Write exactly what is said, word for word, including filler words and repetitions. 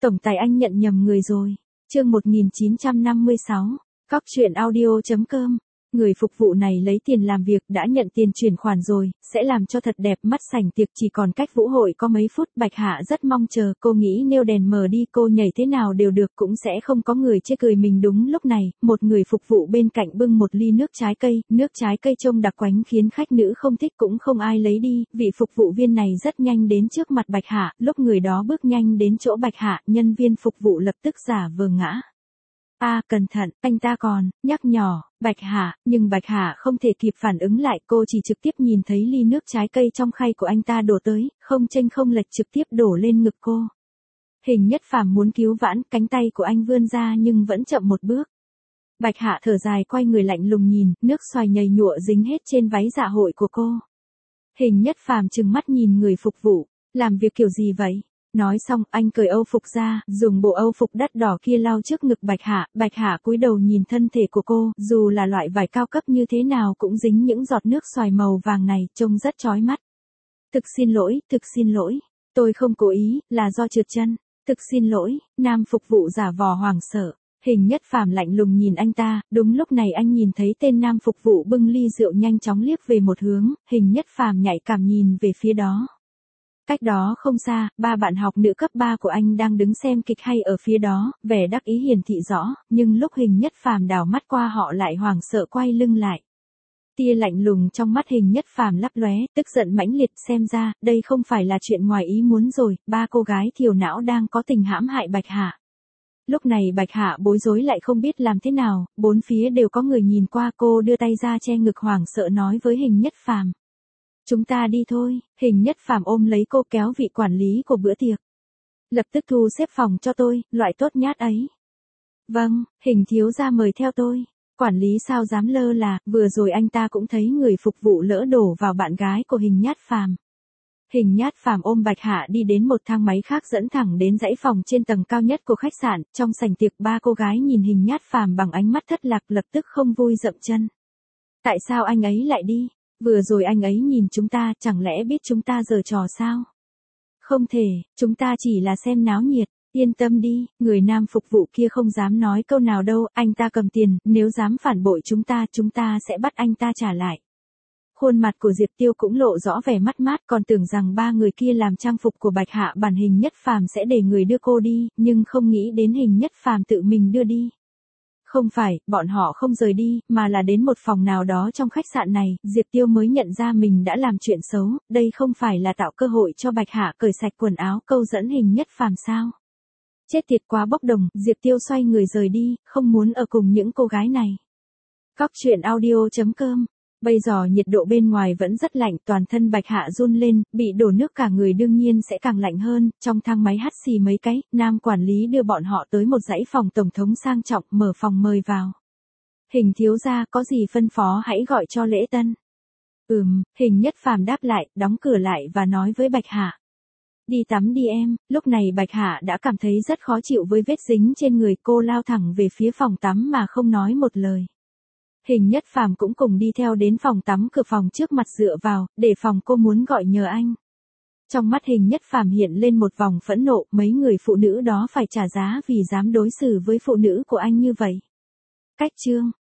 Tổng tài anh nhận nhầm người rồi. Chương một nghìn chín trăm năm mươi sáu. Cóc truyện audio chấm com. Người phục vụ này lấy tiền làm việc đã nhận tiền chuyển khoản rồi, sẽ làm cho thật đẹp mắt sảnh tiệc chỉ còn cách vũ hội có mấy phút. Bạch Hạ rất mong chờ, cô nghĩ nêu đèn mờ đi cô nhảy thế nào đều được cũng sẽ không có người chê cười mình. Đúng lúc này, một người phục vụ bên cạnh bưng một ly nước trái cây, nước trái cây trông đặc quánh khiến khách nữ không thích cũng không ai lấy đi. Vị phục vụ viên này rất nhanh đến trước mặt Bạch Hạ, lúc người đó bước nhanh đến chỗ Bạch Hạ, nhân viên phục vụ lập tức giả vờ ngã. A à, cẩn thận, anh ta còn, nhắc nhỏ, Bạch Hạ, nhưng Bạch Hạ không thể kịp phản ứng lại, cô chỉ trực tiếp nhìn thấy ly nước trái cây trong khay của anh ta đổ tới, không chênh không lệch trực tiếp đổ lên ngực cô. Hình Nhất Phàm muốn cứu vãn, cánh tay của anh vươn ra nhưng vẫn chậm một bước. Bạch Hạ thở dài quay người lạnh lùng nhìn, nước xoài nhầy nhụa dính hết trên váy dạ hội của cô. Hình Nhất Phàm trừng mắt nhìn người phục vụ, làm việc kiểu gì vậy? Nói xong, anh cởi âu phục ra, dùng bộ âu phục đắt đỏ kia lau trước ngực Bạch Hạ. Bạch Hạ cúi đầu nhìn thân thể của cô, dù là loại vải cao cấp như thế nào cũng dính những giọt nước xoài màu vàng này, trông rất chói mắt. Thực xin lỗi, thực xin lỗi. Tôi không cố ý, là do trượt chân. Thực xin lỗi, nam phục vụ giả vờ hoảng sợ. Hình Nhất Phàm lạnh lùng nhìn anh ta, đúng lúc này anh nhìn thấy tên nam phục vụ bưng ly rượu nhanh chóng liếc về một hướng, Hình Nhất Phàm nhạy cảm nhìn về phía đó. Cách đó không xa, ba bạn học nữ cấp ba của anh đang đứng xem kịch hay ở phía đó, vẻ đắc ý hiển thị rõ, nhưng lúc Hình Nhất Phàm đảo mắt qua họ lại hoảng sợ quay lưng lại. Tia lạnh lùng trong mắt Hình Nhất Phàm lấp lóe, tức giận mãnh liệt, xem ra, đây không phải là chuyện ngoài ý muốn rồi, ba cô gái thiểu não đang có tình hãm hại Bạch Hạ. Lúc này Bạch Hạ bối rối lại không biết làm thế nào, bốn phía đều có người nhìn qua, cô đưa tay ra che ngực hoảng sợ nói với Hình Nhất Phàm. Chúng ta đi thôi. Hình Nhất Phàm ôm lấy cô kéo vị quản lý của bữa tiệc. Lập tức thu xếp phòng cho tôi, loại tốt nhát ấy. Vâng, Hình thiếu gia mời theo tôi. Quản lý sao dám lơ là, vừa rồi anh ta cũng thấy người phục vụ lỡ đổ vào bạn gái của Hình Nhất Phàm. Hình Nhất Phàm ôm Bạch Hạ đi đến một thang máy khác dẫn thẳng đến dãy phòng trên tầng cao nhất của khách sạn, trong sảnh tiệc ba cô gái nhìn Hình Nhất Phàm bằng ánh mắt thất lạc lập tức không vui dậm chân. Tại sao anh ấy lại đi? Vừa rồi anh ấy nhìn chúng ta, chẳng lẽ biết chúng ta giở trò sao? Không thể, chúng ta chỉ là xem náo nhiệt, yên tâm đi, người nam phục vụ kia không dám nói câu nào đâu, anh ta cầm tiền, nếu dám phản bội chúng ta, chúng ta sẽ bắt anh ta trả lại. Khuôn mặt của Diệp Tiêu cũng lộ rõ vẻ mất mát, còn tưởng rằng ba người kia làm trang phục của Bạch Hạ bản Hình Nhất Phàm sẽ để người đưa cô đi, nhưng không nghĩ đến Hình Nhất Phàm tự mình đưa đi. Không phải, bọn họ không rời đi, mà là đến một phòng nào đó trong khách sạn này, Diệp Tiêu mới nhận ra mình đã làm chuyện xấu, đây không phải là tạo cơ hội cho Bạch Hạ cởi sạch quần áo câu dẫn Hình Nhất Phàm sao? Chết tiệt quá bốc đồng, Diệp Tiêu xoay người rời đi, không muốn ở cùng những cô gái này. Cóc truyện audio chấm com. Bây giờ nhiệt độ bên ngoài vẫn rất lạnh, toàn thân Bạch Hạ run lên, bị đổ nước cả người đương nhiên sẽ càng lạnh hơn, trong thang máy hắt xì mấy cái, nam quản lý đưa bọn họ tới một dãy phòng tổng thống sang trọng, mở phòng mời vào. Hình thiếu gia có gì phân phó hãy gọi cho lễ tân. Ừm, Hình Nhất Phàm đáp lại, đóng cửa lại và nói với Bạch Hạ. Đi tắm đi em, lúc này Bạch Hạ đã cảm thấy rất khó chịu với vết dính trên người, cô lao thẳng về phía phòng tắm mà không nói một lời. Hình Nhất Phàm cũng cùng đi theo đến phòng tắm, cửa phòng trước mặt dựa vào, để phòng cô muốn gọi nhờ anh. Trong mắt Hình Nhất Phàm hiện lên một vòng phẫn nộ, mấy người phụ nữ đó phải trả giá vì dám đối xử với phụ nữ của anh như vậy. Cách chương